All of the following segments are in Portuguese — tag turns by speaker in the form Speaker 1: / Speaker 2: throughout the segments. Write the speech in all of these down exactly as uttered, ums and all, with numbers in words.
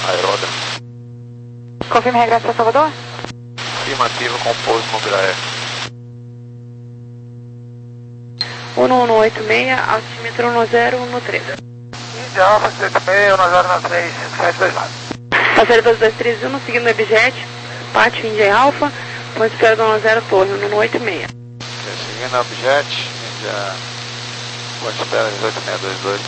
Speaker 1: aeródromo.
Speaker 2: Confirme regresso a Salvador?
Speaker 1: Afirmativo com pouso no Graé.
Speaker 2: um um oito seis, altímetro um zero um três.
Speaker 3: Índia Alfa sete seis, um zero um três, sete dois nove.
Speaker 2: Passageiro dois dois três um, seguindo o Ebjet, Pátio Índia Alfa, ponto de espera do um zero Torre, um um oito seis.
Speaker 1: Seguindo a Objet, Índia, ponto de espera oito seis dois dois,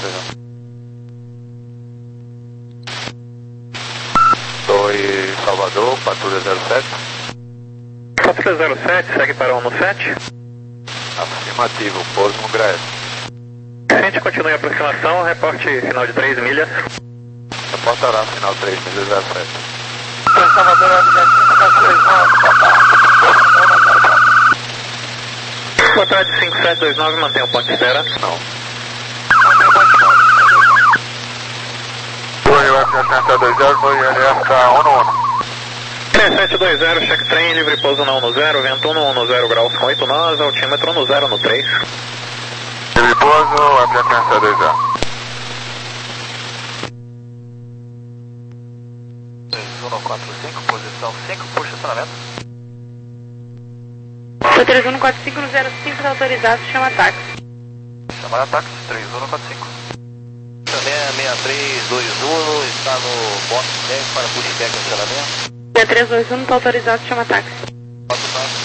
Speaker 1: Torre Salvador, patrulha zero sete.
Speaker 4: Patrulha zero sete, segue para um sete.
Speaker 1: Afirmativo, pouso no Graé.
Speaker 4: Gente, continue a aproximação, reporte final de três milhas.
Speaker 1: Reportará final três milhas zero sete.
Speaker 3: Torre Salvador, Objet cinco sete dois nove,
Speaker 4: Boa tarde, cinco sete dois nove, mantenha o ponto de espera.
Speaker 1: Não. Torre Web sete dois zero, Torre L F K um um.
Speaker 4: três sete dois zero, check train, livre pouso na um zero, vento um zero graus com oito nós, altímetro um zero no três.
Speaker 1: Livre pouso, Web sete dois zero.
Speaker 3: três um quatro cinco, posição cinco, puxa estacionamento.
Speaker 2: Foi três um quatro cinco no zero cinco, está autorizado, chama táxi.
Speaker 3: Chamada táxi, três um quatro cinco. Também é seis três dois um, está no box dez para pushback cancelamento.
Speaker 2: seis três dois um, está autorizado, chama táxi.
Speaker 3: Quatro táxi,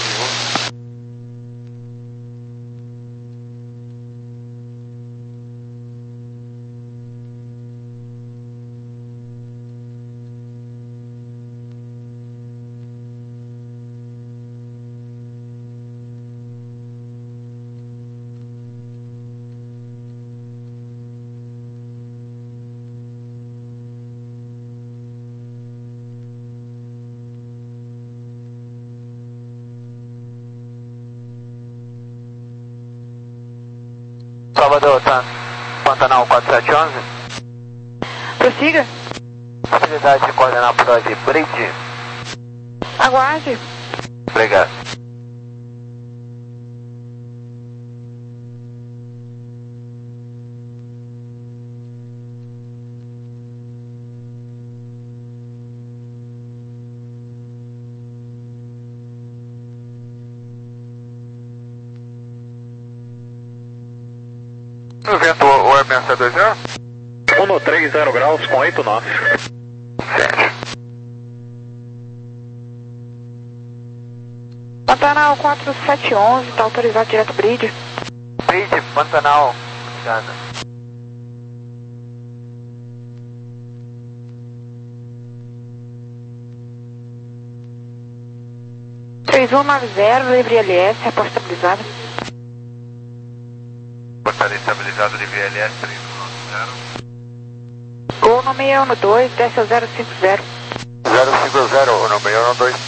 Speaker 3: Salvador, tá? Pantanal quatro sete um um.
Speaker 2: Prossiga.
Speaker 3: Facilidade de coordenar por de Bridge.
Speaker 2: Aguarde.
Speaker 3: Obrigado.
Speaker 1: No vento Web sete dois zero?
Speaker 4: um três zero graus com oito nós.
Speaker 2: Pantanal quatro sete um um, está autorizado direto bridge.
Speaker 3: Bridge, Pantanal. Obrigado.
Speaker 2: três um nove zero, livre L S, reposta estabilizada.
Speaker 1: Portaria estabilizado de V L S três um nove zero.
Speaker 2: Gol no seis um dois, desce ao zero cinco zero.
Speaker 1: zero cinco zero, no seis um dois.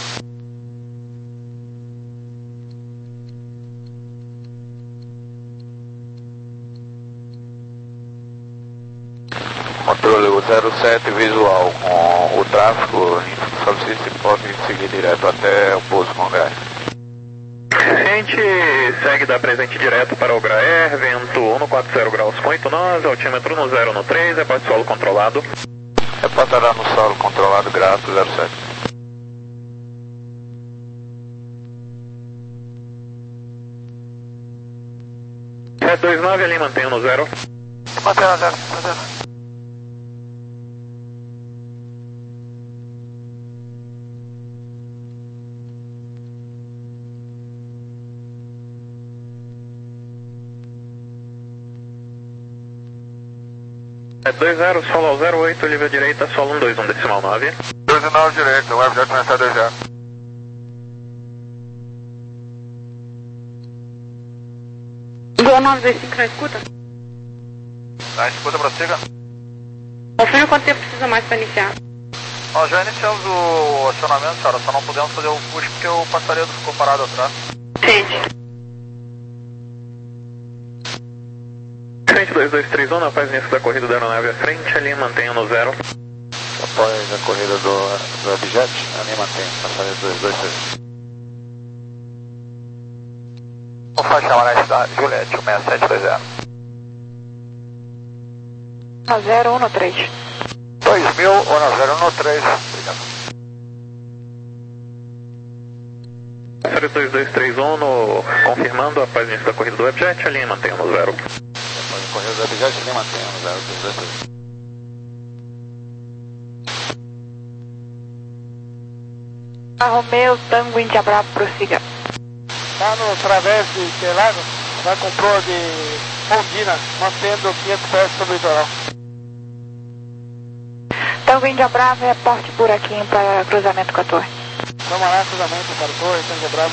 Speaker 1: Controle o zero sete visual com o tráfego, solicite se pode seguir direto até o pouso com Graé.
Speaker 4: Gente, segue da presente direto para o Graé, vento um quatro zero graus com oito nós, altímetro um zero no três, reporte solo controlado.
Speaker 1: Reportará no solo controlado, grato zero sete.
Speaker 4: sete dois nove ali, mantém no zero.
Speaker 3: Mantém no zero, no zero.
Speaker 4: sete dois zero, solo ao zero oito, livre à direita, solo um dois um decimal nove.
Speaker 1: dois nove direito, o F J sete dois zero.
Speaker 2: Gol nove dois cinco, na escuta.
Speaker 3: Tá, escuta, prossiga.
Speaker 2: Confirma quanto tempo precisa mais para iniciar.
Speaker 3: Nós já iniciamos o acionamento, senhora, só não podemos fazer o push porque o passaredo ficou parado atrás.
Speaker 2: Sente.
Speaker 4: Frente dois dois três um, após início da corrida da aeronave à frente, ali mantenha no zero.
Speaker 1: Após a corrida do, do Objet, ali mantém, passaredo dois dois três.
Speaker 3: O faixa amarela da Juliette, um seis sete dois zero.
Speaker 2: um zero um no três.
Speaker 3: dois mil,
Speaker 1: um zero um três. Obrigado.
Speaker 4: zero dois dois três um, no, confirmando após o início da corrida do Webjet, a linha mantém no zero.
Speaker 1: Após a corrida do Webjet, a linha mantém no zero dois dois três.
Speaker 2: A Romeo, Tango, Índia Bravo, prossiga.
Speaker 5: Está no través de Telado, vai com proa de Mondina, mantendo quinhentos pés sobre o litoral.
Speaker 2: Tango, Índia Bravo, reporte buraquinho para cruzamento com a torre.
Speaker 5: Vamos lá, cruzamento para a torre, Índia Bravo.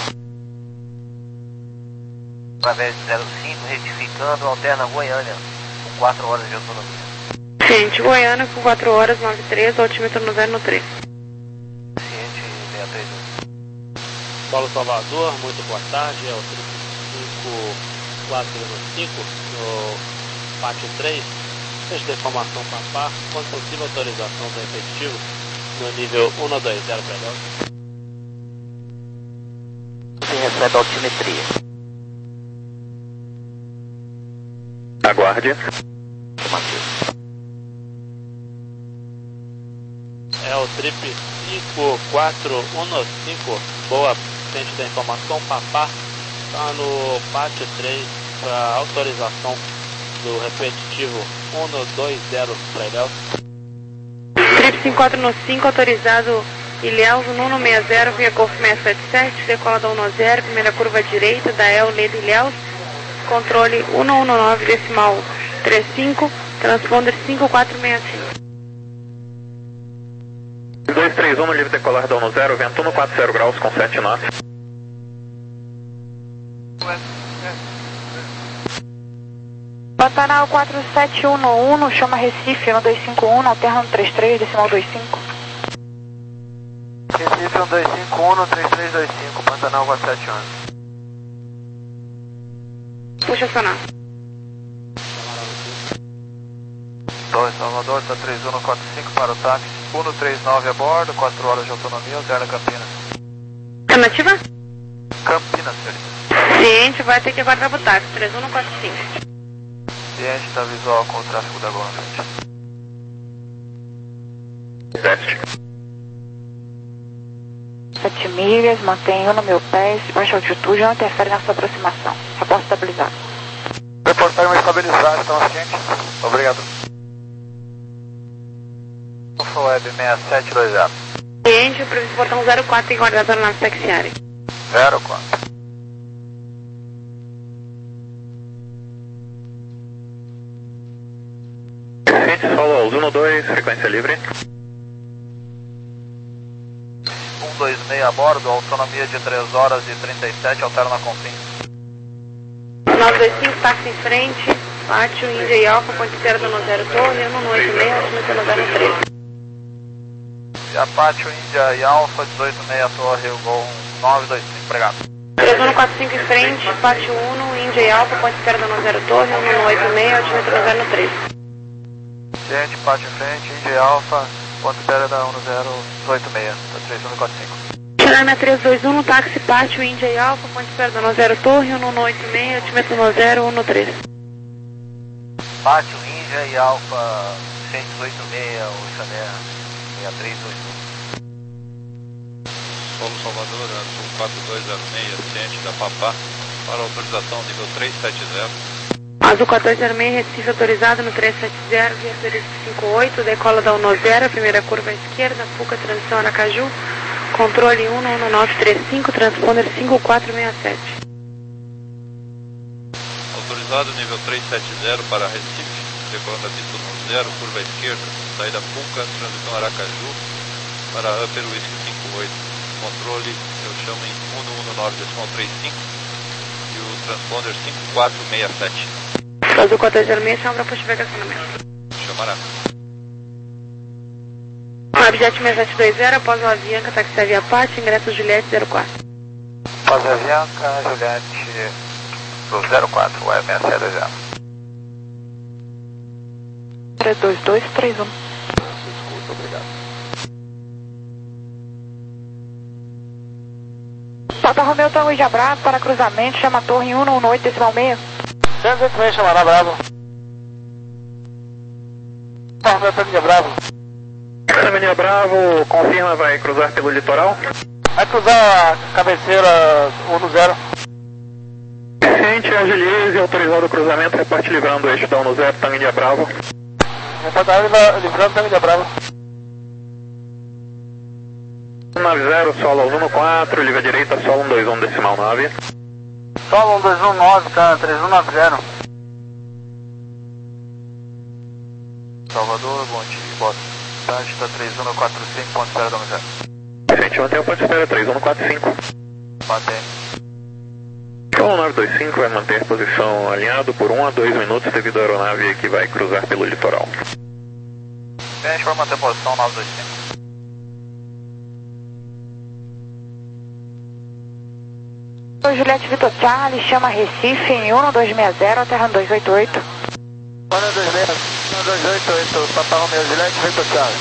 Speaker 3: Através de zero cinco, retificando, alterna Goiânia, com quatro horas de autonomia.
Speaker 2: Gente, Goiânia com quatro horas, nove três, altímetro no zero três.
Speaker 3: Ciente sessenta e três.
Speaker 6: Paulo Salvador, muito boa tarde, é o cinco quatro cinco no pátio três, teste de informação Papá, quando possível autorização do efetivo no nível um dois zero para Delta.
Speaker 3: Você recebe altimetria.
Speaker 4: Aguarde.
Speaker 6: É o trip cinco quatro um cinco, boa, teste da informação Papá, está no pátio três para autorização do repetitivo um dois zero para Ilhéus.
Speaker 2: Trip cinco quatro cinco, autorizado Ilhéus, Nuno seis zero, via Golf seis sete sete, decola da um zero, primeira curva direita, da El Leda Ilhéus, controle um um nove decimal trinta e cinco, transponder cinco quatro seis cinco.
Speaker 4: dois três um no livre decolar da um zero, vento um quatro zero graus com sete nós.
Speaker 2: Pantanal quatro sete um um, chama Recife um dois cinco um, alterna um três três, decimal vinte e cinco.
Speaker 3: Recife um dois cinco um, três três dois cinco, Pantanal quatro sete um.
Speaker 2: Puxa sonar.
Speaker 3: dois Salvador, está três um quatro cinco para o táxi, um três nove a bordo, quatro horas de autonomia, alterna Campinas.
Speaker 2: Alternativa?
Speaker 3: Campinas, senhorita.
Speaker 2: Ciente, vai ter que aguardar o táxi, três um quatro cinco.
Speaker 3: Ciente, está visual com o tráfego da Gol na frente.
Speaker 4: Teste.
Speaker 2: sete milhas, mantenho no meu pé, baixa altitude, não interfere na sua aproximação. Reporte estabilizado.
Speaker 1: Reportagem estabilizada, estamos cientes. Obrigado.
Speaker 3: Web seis sete dois zero.
Speaker 2: Ciente, previsto portão zero quatro, tem guardado na nossa taxiária.
Speaker 1: zero quatro.
Speaker 4: Ciente, solo aos um dois, frequência livre.
Speaker 3: um dois seis a bordo, autonomia de três horas e trinta e sete, alterna Confins.
Speaker 2: nove dois cinco, táxi em frente, pátio, Índia e Alfa, ponte esquerda no zero torre, um oito seis, altímetro no zero três.
Speaker 3: A Pátio, Índia e Alfa, dezoito seis, Torre, o Gol nove dois cinco, obrigado.
Speaker 2: três um quatro cinco em frente, pátio um, Índia e Alfa, ponte esquerda no zero torre, um oito seis, altímetro no zero três.
Speaker 3: Ciente, Pátio em frente, Índia e Alfa, ponto esquerda um zero oito seis, três um quatro cinco.
Speaker 2: Xerame três dois um, táxi, pátio, Índia e Alfa, ponte esquerda no zero torre, um oito seis, altímetro no zero um três.
Speaker 3: Pátio, Índia e Alfa, cento e oito seis, o Xané seis três dois um.
Speaker 7: Paulo Salvador, Sul quatro dois zero seis, ciente da Papá, para autorização nível três sete zero.
Speaker 2: Azul quatro dois zero seis, Recife autorizado no três sete zero, via Turismo cinco oito, decola da um zero, primeira curva à esquerda, Fuca, transição Aracaju, controle um um nove três cinco, transponder cinco quatro seis sete.
Speaker 7: Autorizado nível três sete zero para Recife, decolando a pista no zero, curva à esquerda, saída Fuca, transição Aracaju, para Upper Whisky cinco oito. Controle, eu chamo em um um nove decimal trinta e cinco e o transponder cinco quatro seis sete.
Speaker 2: Azul quatro dois zero seis, chama para push estacionamento.
Speaker 7: Chamará.
Speaker 2: Objet seis sete dois zero, após o Avianca, táxi Via Pátio, ingresso Juliette zero quatro.
Speaker 3: Após Avianca, Juliette, do zero quatro, web seis sete dois zero.
Speaker 2: três dois dois três um.
Speaker 1: Escuta, obrigado.
Speaker 2: Papa Romeu, Tango Índia Bravo, para cruzamento, chama a torre em um um oito decimal seis.
Speaker 5: cento e oito seis, chamará Bravo. Papa Romeu, Tango Índia Bravo.
Speaker 4: Avenida Bravo, confirma, vai cruzar pelo litoral?
Speaker 5: Vai cruzar a cabeceira um zero.
Speaker 4: Gente, agilize, autorizado o cruzamento, reparte livrando o eixo da um zero, Tanguinha Bravo.
Speaker 5: Reportagem livrando Tanguinha Bravo.
Speaker 4: nove zero, solo um quatro, livre à direita, solo um dois um, decimal nove.
Speaker 5: Solo um dois um nove, cara, três um nove zero.
Speaker 3: Salvador, bom dia, boa tarde, está três um quatro cinco, ponto espera da um zero.
Speaker 4: Gente, mantém o ponto de espera, três um quatro cinco.
Speaker 3: Mantém.
Speaker 4: Solo nove dois cinco vai manter posição alinhado por um a dois minutos devido à aeronave que vai cruzar pelo litoral.
Speaker 3: Bem, a gente vai manter posição nove dois cinco.
Speaker 2: Juliette Vitor Charlie, chama Recife em um dois seis zero, terra dois oito oito.
Speaker 5: um dois seis zero, um dois oito oito, Papai Romeu, Juliette Vitor Charlie.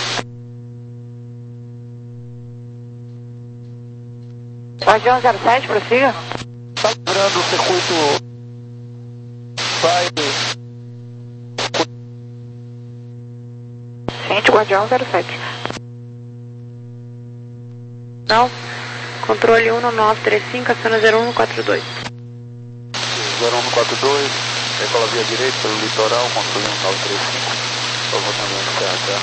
Speaker 2: Guardião zero sete, prossiga.
Speaker 5: Está livrando o circuito. Vai.
Speaker 2: Gente, Guardião zero sete. Não. Controle um nove três cinco, aciona zero um quatro dois.
Speaker 1: zero um quatro dois, decola via direita pelo litoral, controle um nove três cinco. Estou voltando no C H.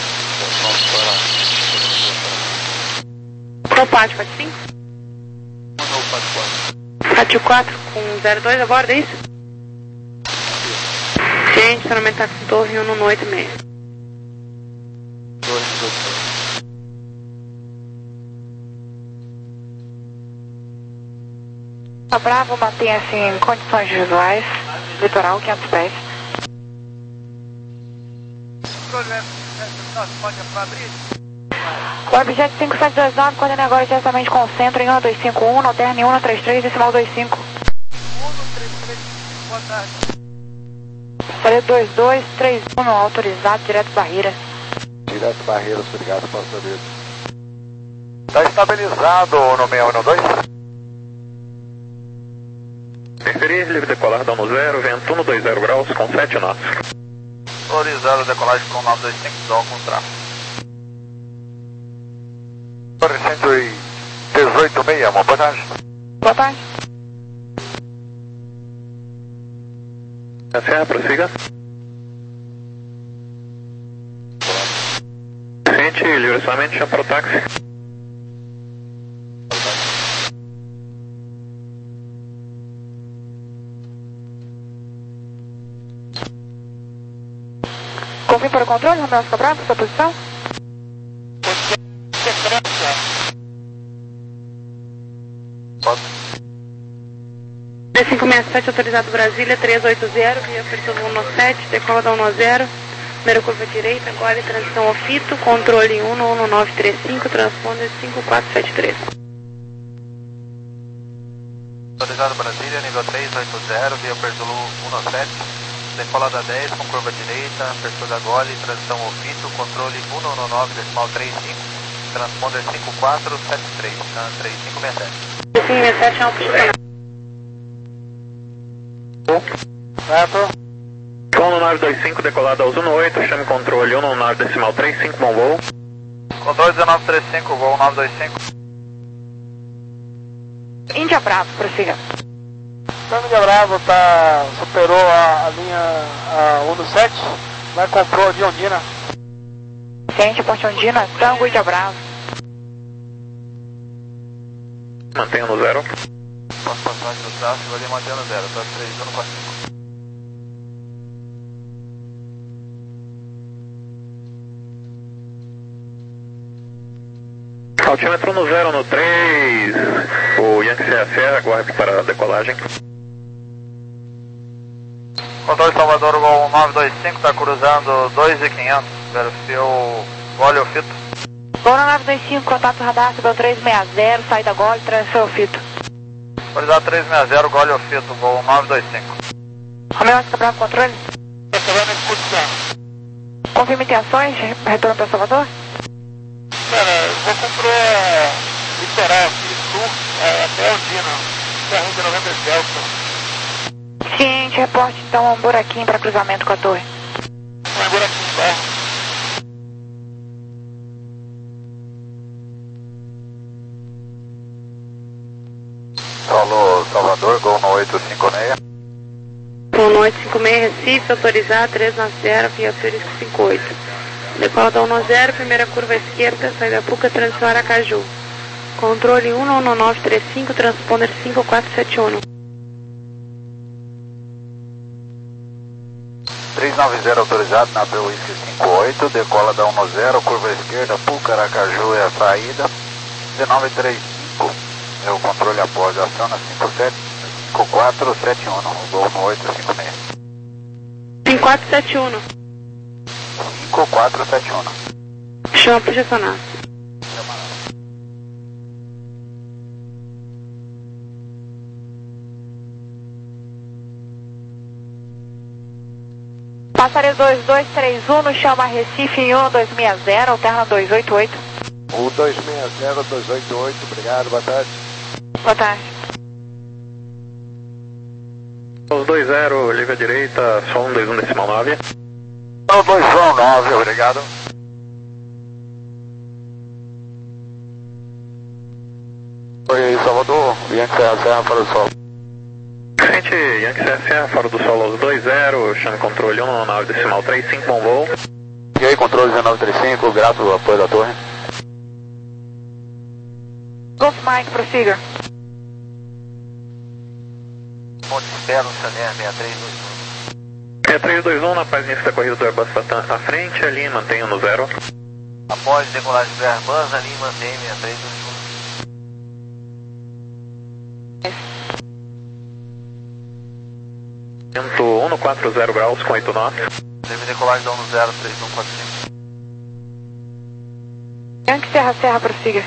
Speaker 1: Vamos para...
Speaker 2: Qual parte? Parte cinco?
Speaker 1: Não, parte quatro.
Speaker 2: Parte quatro com zero dois a bordo, é isso? Gente, estacionamento tá com torre um no oito seis.
Speaker 1: dois dois dois.
Speaker 2: A Bravo mantenha-se em condições visuais, litoral quinhentos pés. O objeto cinco sete dois nove coordena agora diretamente com o centro em um dois cinco um, alterne um três três, decimal dois cinco.
Speaker 5: um três três, boa tarde.
Speaker 2: Falei dois dois três um, autorizado, direto Barreira.
Speaker 1: Direto Barreiras, obrigado pelo saber.
Speaker 3: Está estabilizado no seis um dois.
Speaker 4: Interferir, livre decolar da um zero, vento um dois zero graus com sete nós.
Speaker 3: Autorizado decolagem com nove dois cinco, dó com tráfego. Torre cento e dezoito seis, boa tarde.
Speaker 2: Boa tarde.
Speaker 4: A Serra, prossiga. Gente, livre somente, chama para o táxi.
Speaker 2: Confirme para o controle, Romeu Oscar Bravo, sua posição? D cinco seis sete, autorizado Brasília, três oito zero, via apertou um sete, decola da um zero, primeira curva direita, agora em transição ao fito, controle um um nove três cinco, transponder cinco quatro sete três.
Speaker 3: Autorizado Brasília, nível três oito zero, via Pertulu um sete, decola da dez com curva direita, apertura da gole, transição ao fito, controle um um nove, decimal três cinco, transponder cinco quatro sete três, três cinco seis sete.
Speaker 2: D cinco seis sete é um posicionamento.
Speaker 5: Certo.
Speaker 4: Sono nove dois cinco, decolado aos um oito, chame controle um nove decimal três cinco, bom voo.
Speaker 3: Controle dezenove trinta e cinco, voo nove dois cinco.
Speaker 2: Índia Bravo, prossiga.
Speaker 5: Tanguinha Bravo tá, superou a, a linha a um sete, vai comprou de Ondina.
Speaker 2: Ciente, Ponte Ondina, Tango Índia Bravo.
Speaker 4: Mantenha no zero.
Speaker 3: Posso passar do tráfego ali mantendo zero, tá três um quatro cinco.
Speaker 4: Altímetro no zero no três, o Yankee Serra Serra, aguarde para a decolagem.
Speaker 3: Controle Salvador, Gol nove dois cinco, está cruzando dois mil e quinhentos, verificou gole ou fito.
Speaker 2: Gol nove dois cinco, contato radar, subiu três seis zero, saída gole, transfer fito.
Speaker 3: Autorizado três seis zero, gole ou fito, Gol nove dois cinco.
Speaker 2: Romeu Oscar Bravo, controle.
Speaker 5: Recebendo a exposição.
Speaker 2: Confirma intenções, retorno para Salvador.
Speaker 5: Cara, eu vou comprar litoral aqui, sul, é, até Ondina, Serra noventa Delta.
Speaker 2: Ciente, reporte então um buraquinho para cruzamento com a torre.
Speaker 5: Um buraquinho, tá?
Speaker 1: Solo Salvador, Gol no oito cinco seis.
Speaker 2: Gol no oito cinco seis, Recife, autorizado três nove zero, via Turisco cinco oito. Decola da um nove zero, primeira curva esquerda, saída Puca, transição Aracaju. Controle um nove nove três cinco, transponder cinco quatro sete um.
Speaker 1: três nove zero autorizado na B Whisky cinco oito, decola da um nove zero, curva esquerda, Puca, Aracaju é a saída. dezenove trinta e cinco é o controle após, aciona cinco sete cinco quatro sete um, Gol no oito cinco seis.
Speaker 2: cinco quatro sete um.
Speaker 1: cinco quatro sete um.
Speaker 2: Chama para gestionar.
Speaker 8: Passareio dois dois três um, no chama Recife em um dois seis zero, alterna dois oito oito.
Speaker 5: O dois seis zero dois oito oito, obrigado, boa tarde.
Speaker 8: Boa tarde.
Speaker 4: Os dois zero, liga direita, só um dois um decimal nove.
Speaker 1: O dois um nove, obrigado. Oi, Salvador, Yankee Serra, Serra, Fora do Sol.
Speaker 4: Frente, Yankee Serra, Serra, Fora do Sol, os dois zero, chame controle um nove decimal três cinco, bom voo.
Speaker 1: E aí, controle dezenove trinta e cinco, grato ao apoio da torre.
Speaker 8: Golf Mike, prossiga.
Speaker 3: Ponte Espera, Chanel seis três dois um.
Speaker 4: seis três dois um, na paz início da corrida do Airbus à frente, ali mantenha no zero.
Speaker 3: Após decolagem do Airbus, ali mantém seis três dois um.
Speaker 4: Vento um quatro zero graus com oito nós.
Speaker 3: Deve decolagem da um zero três um quatro cinco.
Speaker 8: Yankee Serra, Serra, prossiga.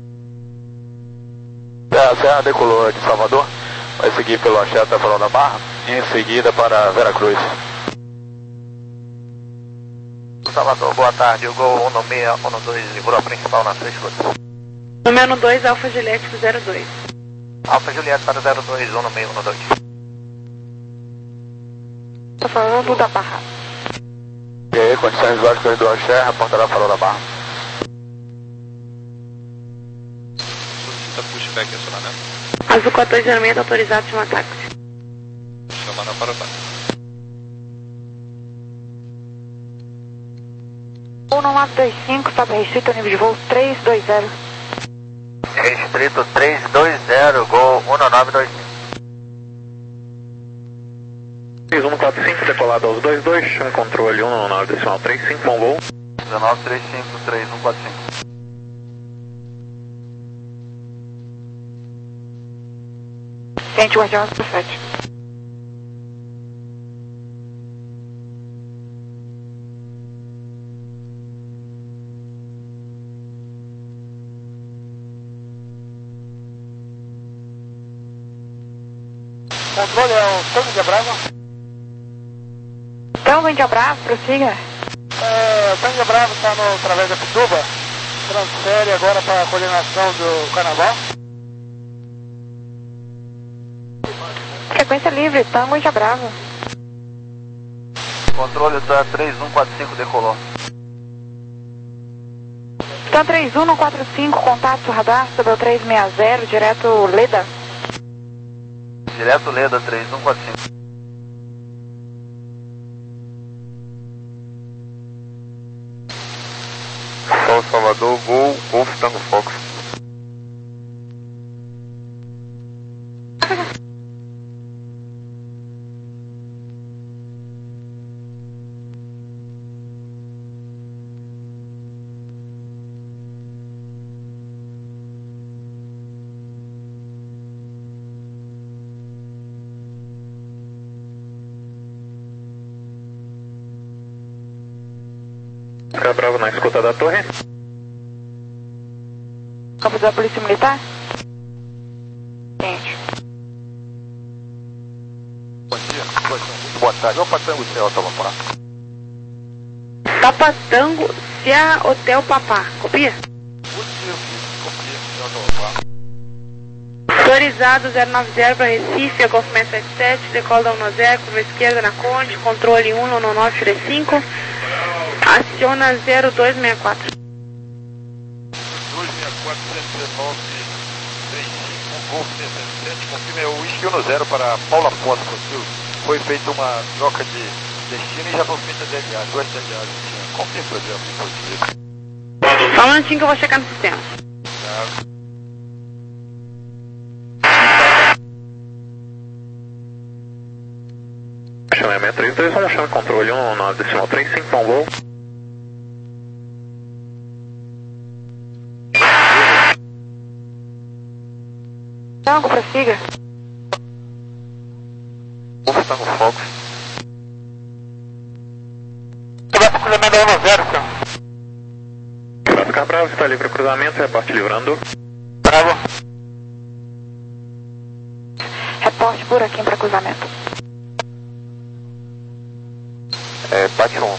Speaker 1: Serra, Serra decolou de Salvador, vai seguir pelo Axé até Farol da Barra e em seguida para Veracruz.
Speaker 3: Salvador, boa tarde, o Gol um seis um dois livrou a principal na frente.
Speaker 2: Número dois, Alfa Juliette zero dois.
Speaker 3: Alfa Juliette para zero dois um seis um dois.
Speaker 8: Tô falando da Barra.
Speaker 1: E aí, condições visuais do corredor Axé, reportará Farol da Barra.
Speaker 7: Solicita pushback acionamento.
Speaker 2: Azul quatorze zero seis, autorizado de um táxi.
Speaker 7: Chama na para baixo.
Speaker 8: um nove dois cinco, sobe restrito, nível de voo três dois zero.
Speaker 3: Restrito três dois zero, Gol um nove dois cinco.
Speaker 4: seis um quatro cinco, decolado aos dois dois, chame controle um nove decimal três cinco, bom voo.
Speaker 1: dezenove trinta e cinco, três um quatro cinco.
Speaker 8: Sente o Guardião sete.
Speaker 5: Controle é o Tango de Brava.
Speaker 8: Tango de Brava, prossiga.
Speaker 5: É, o Tango de Brava está no através da Pituba. Transfere agora para a coordenação do Carnaval.
Speaker 8: Frequência livre, Tango de Brava.
Speaker 3: Controle da três um quatro cinco decolou.
Speaker 8: Tan três um quatro cinco, contato radar sobre o três seis zero, direto Leda.
Speaker 3: Direto Leda três um quatro cinco.
Speaker 1: Sol Salvador, Gol, Golf Tango Fox.
Speaker 4: Fica bravo na escuta da torre.
Speaker 8: Campo da Polícia Militar? Gente.
Speaker 1: Bom dia, boa tarde. Opa, Tango Céu, tá bom,
Speaker 2: Papa Tango, Cia Hotel Papá. Copia? Autorizado zero nove zero para Recife, Golf Max setenta e sete, decola da um zero, curva esquerda na Conde, controle um nove três cinco, aciona zero dois seis quatro.
Speaker 1: dois seis quatro, cento e dezenove, três cinco,
Speaker 9: Golf seiscentos e sete, confirme o whisky um zero para Paula Afonso, Silvio. Foi feita uma troca de destino e já foi feita D L A, duas D L As. Confirme, por exemplo, em português.
Speaker 2: Só um minutinho que eu vou checar no sistema.
Speaker 9: Tá.
Speaker 4: Chamamento três dois um, chame controle um nove decimal três cinco, bom voo.
Speaker 8: Tango, prossiga.
Speaker 9: Golf Tango Fox.
Speaker 5: Começa o cruzamento da um zero, senhor.
Speaker 4: Oscar Bravo, está livre para cruzamento, reporte livrando.
Speaker 5: Bravo.
Speaker 8: Reporte por aqui para cruzamento.
Speaker 9: É, bate um.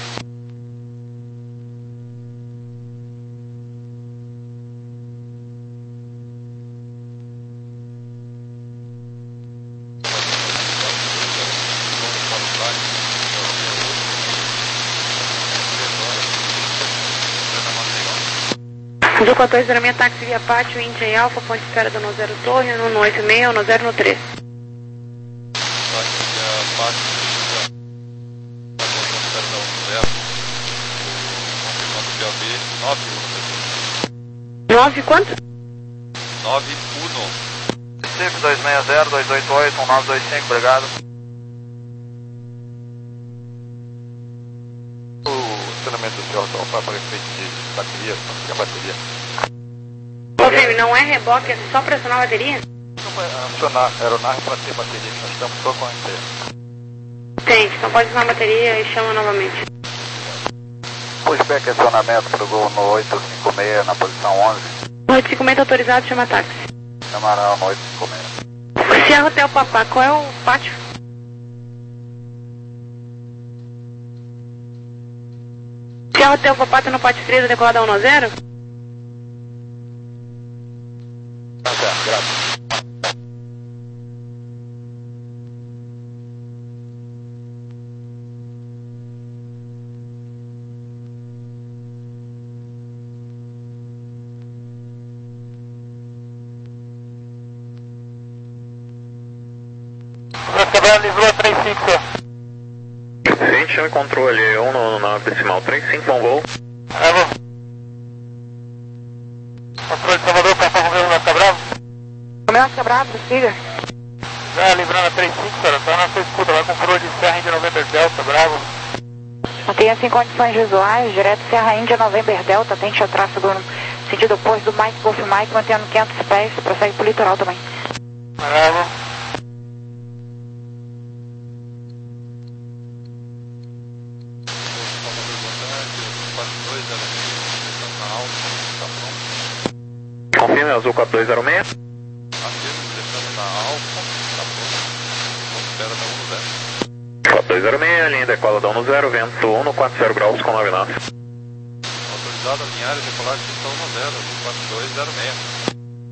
Speaker 2: Azul quatorze zero seis, táxi via pátio, Índia e Alfa, ponte espera do zero Torre, no oito seis, no zero no três.
Speaker 7: Táxi via pátio, espera da um zero, confirmando via B, nove um.
Speaker 2: nove quanto?
Speaker 7: nove um.
Speaker 3: Recife dois seis zero, dois oito oito, um nove dois cinco, obrigado.
Speaker 9: O acionamento do senhor só para efeito de bateria, não tem bateria.
Speaker 2: Ô, Fêmea, não é reboque, é só pressionar a bateria?
Speaker 9: Não vai acionar a aeronave para ter bateria, nós estamos só com a anteia.
Speaker 2: Entende, então pode usar a bateria e chama novamente.
Speaker 1: Pushback acionamento para o Gol no oito cinco seis na posição onze.
Speaker 2: oito cinco seis autorizado, chama táxi.
Speaker 1: Camarão no oito cinco seis.
Speaker 2: Sierra Hotel Papá, qual é o pátio? Sierra Hotel Papá tá no pátio três, decolada um zero?
Speaker 9: Tá, tá, graças.
Speaker 5: Livrou três cinco.
Speaker 4: Gente, chame controle um no nove decimal três cinco, bom voo.
Speaker 5: Bravo. Controle de Salvador, Papa Romeu no Oscar Bravo.
Speaker 8: Romeu Oscar Bravo, prossiga.
Speaker 5: Já livrando a três cinco, senhora, tá na sua escuta, vai com coroa de Serra Índia November Delta, Bravo.
Speaker 8: Mantenha-se em condições visuais, direto Serra Índia November Delta, tente o tráfego no sentido oposto do Mike Golf Mike, mantendo quinhentos pés, prossegue pro litoral também.
Speaker 5: Bravo.
Speaker 4: Confirme, Azul quatro dois zero seis.
Speaker 7: Afirmo, descendo na Alfa, tá pronto. Ponte espera da um zero.
Speaker 4: quatro dois zero seis, linha decola da um zero, vento um no quatro zero graus com nove nove.
Speaker 7: Autorizado a alinhar e decolar de pista um zero, Azul quatro dois zero seis.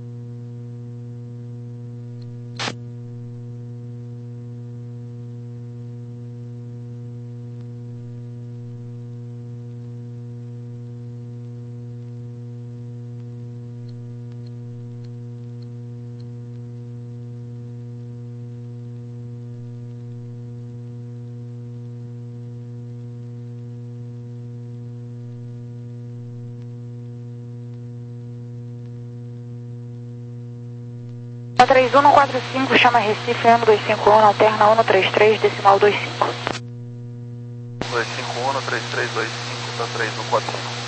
Speaker 8: três um no quatro cinco, chama Recife um dois cinco um, alterna um no três três, decimal dois cinco.
Speaker 9: dois cinco um, três três dois cinco, tá três um quatro cinco.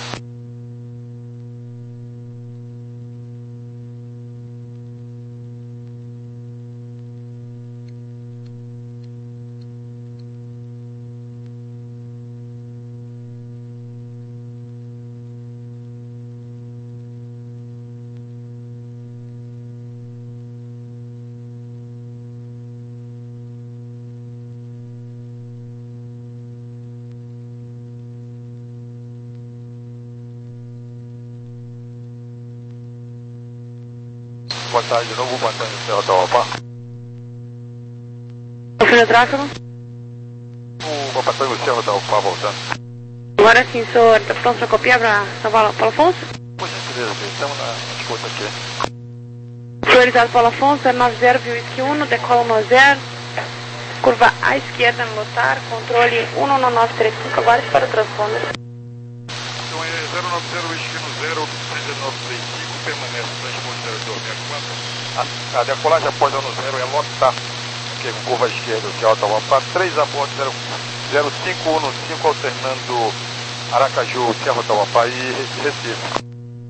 Speaker 9: Boa tarde, de novo, boa tarde, senhor Tauapá.
Speaker 2: Confirma o tráfego?
Speaker 9: O Papatango Serra Tauapá voltando.
Speaker 2: Agora sim, senhor, tá pronto para copiar para São Paulo, Paulo Afonso?
Speaker 9: Por gentileza, estamos na escuta aqui.
Speaker 2: Senhor Autorizado Paulo Afonso, zero nove zero, via Whisky um, decola um zero, curva à esquerda no lotar, controle um nove nove três cinco, agora para o transponder.
Speaker 9: Então é zero nove zero, Whisky um zero, três nove três cinco, permanece transponder dois sete quatro. A, a decolagem após ano zero é lotar, ok, com curva à esquerda de Alta Amapá, três a bordo, zero cinco um cinco, alternando Aracaju, Serra do Amapá e Recife.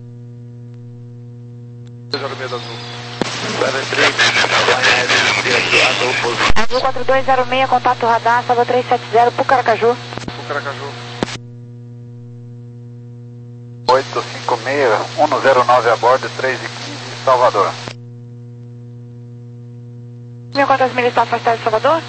Speaker 8: Azul quatro dois zero seis, contato radar, Salva três sete zero, Pucaracaju.
Speaker 9: Pucaracaju.
Speaker 1: oito cinco seis, um zero nove a bordo, três e quinze, Salvador.
Speaker 8: Meu quantas milhas está afastado de Salvador?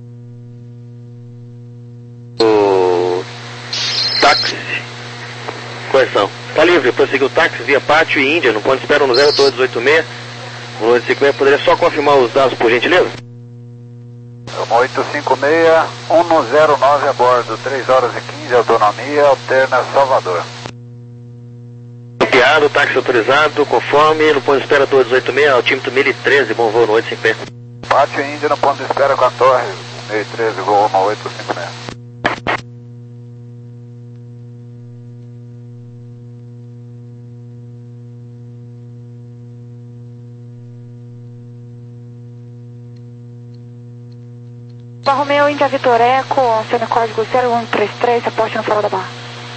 Speaker 10: O táxi. Correção. Está livre, prosseguiu o táxi via Pátio e Índia, no ponto de espera no zero dois oito seis. O cinco seis, poderia só confirmar os dados, por gentileza?
Speaker 1: oito cinco seis, um zero nove a bordo, três horas e quinze, autonomia, alterna Salvador.
Speaker 10: Copiado, táxi autorizado, conforme, no ponto de espera dois oito seis, altímetro mil e treze, bom voo no oito cinco seis.
Speaker 1: Pátio e Índia no ponto de espera com a torre, mil e treze, voo no oito cinco seis.
Speaker 8: Romeu Índia Vitor Eco, cena código zero um três três, reporte no Farol da Barra.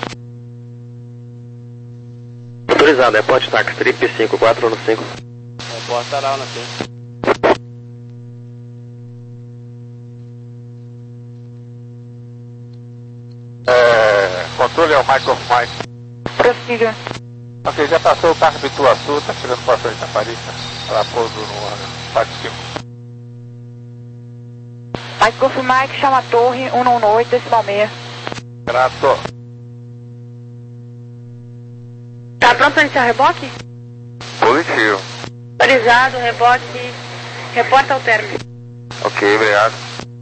Speaker 10: Autorizado, reporte táxi, trip cinco quatro um cinco.
Speaker 6: Reporte Arana, sim.
Speaker 9: É, controle é o Michael Mike.
Speaker 8: Prossiga.
Speaker 9: Ok, já passou o carro de Ituaçu, está chegando para frente da Parista, para pouso no Pátio cinco.
Speaker 8: Mike Golf Mike, chama a torre, um nove oito, decimal seis.
Speaker 9: Grato.
Speaker 2: Tá pronto para iniciar o reboque?
Speaker 9: Positivo.
Speaker 2: Autorizado, rebote, reporta ao término.
Speaker 9: Ok, obrigado.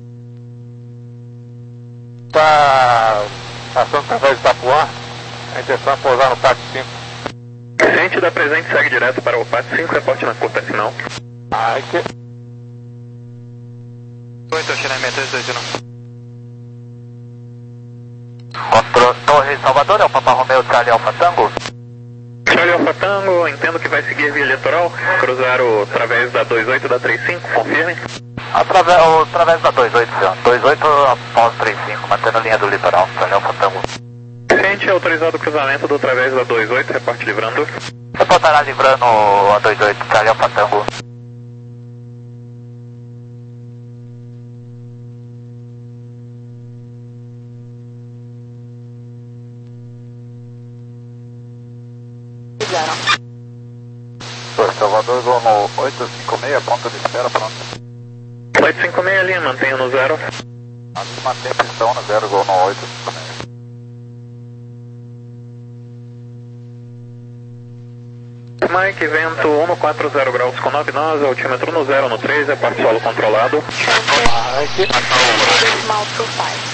Speaker 9: Está passando através de Itapuã, a intenção é pousar no Pátio cinco.
Speaker 4: Cliente da presente segue direto para o Pátio cinco, reporte na curta final.
Speaker 9: Ai, que...
Speaker 3: oito, China seis três dois um.
Speaker 1: Controle Torre Salvador, é o Papa Romeu Charlie Alfa Tango.
Speaker 4: Charlie Alfa Tango, entendo que vai seguir via litoral, cruzar o através da dois oito da trinta e cinco, confirme.
Speaker 1: Através, através da dois oito, senhor. dois oito após trinta e cinco, mantendo a linha do litoral, Charlie Alfa Tango.
Speaker 4: Cliente autorizado o cruzamento do através da dois oito, reporte livrando.
Speaker 1: Reportará livrando a dois oito, Charlie Alfa Tango. Torre Salvador, vou no oito cinco seis, ponto de espera, pronto.
Speaker 4: oito cinco seis ali, mantenha no zero.
Speaker 1: Mantém a pistão no zero, vou no oito cinco seis.
Speaker 4: Mike, vento um quatro zero graus com nove nós, altímetro no zero no três, é parte solo controlado.
Speaker 8: Decimal two five.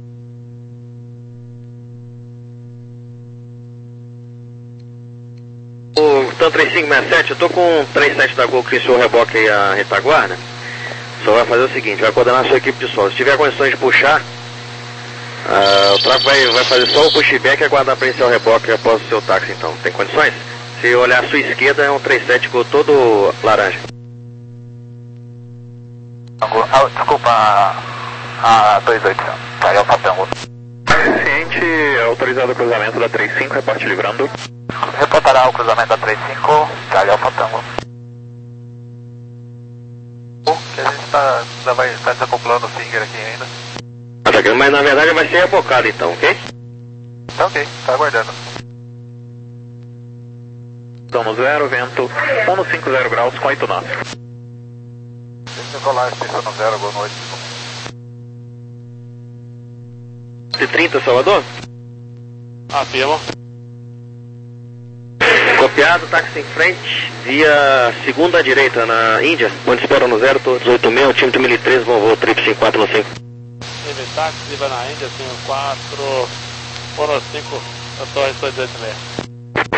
Speaker 10: O Tan três cinco seis sete, eu tô com o trinta e sete da Gol que iniciou o reboque aí a retaguarda. Só vai fazer o seguinte, vai coordenar a sua equipe de solo. Se tiver condições de puxar, uh, o tráfego vai, vai fazer só o pushback e aguardar para iniciar o reboque após o seu táxi, então. Tem condições? Se olhar à sua esquerda é um trinta e sete Gol todo laranja.
Speaker 1: Ah, desculpa, a dois oito, caiu o Patango.
Speaker 4: Ciente, autorizado o cruzamento da trinta e cinco, reporte livrando.
Speaker 1: Reportará o cruzamento da trinta e cinco, Charlie Alfa Tango.
Speaker 3: Que a gente tá, ainda vai estar desacoplando o finger aqui ainda.
Speaker 10: Mas na verdade vai ser rebocado então, ok?
Speaker 3: Tá ok, tá aguardando.
Speaker 4: Então no zero, vento um cinco zero graus com oito nós.
Speaker 1: Deixa eu colar, esteja no zero, boa noite.
Speaker 10: cento e trinta, Salvador?
Speaker 6: Afirma.
Speaker 10: Copiado, táxi em frente, via segunda à direita na Índia, onde espera no zero, dezoito seis, altímetro mil e treze, bom voo, trip cinco quatro um cinco.
Speaker 6: Teve táxi, vai na Índia, cinco quatro um cinco, eu tô em dois oito seis.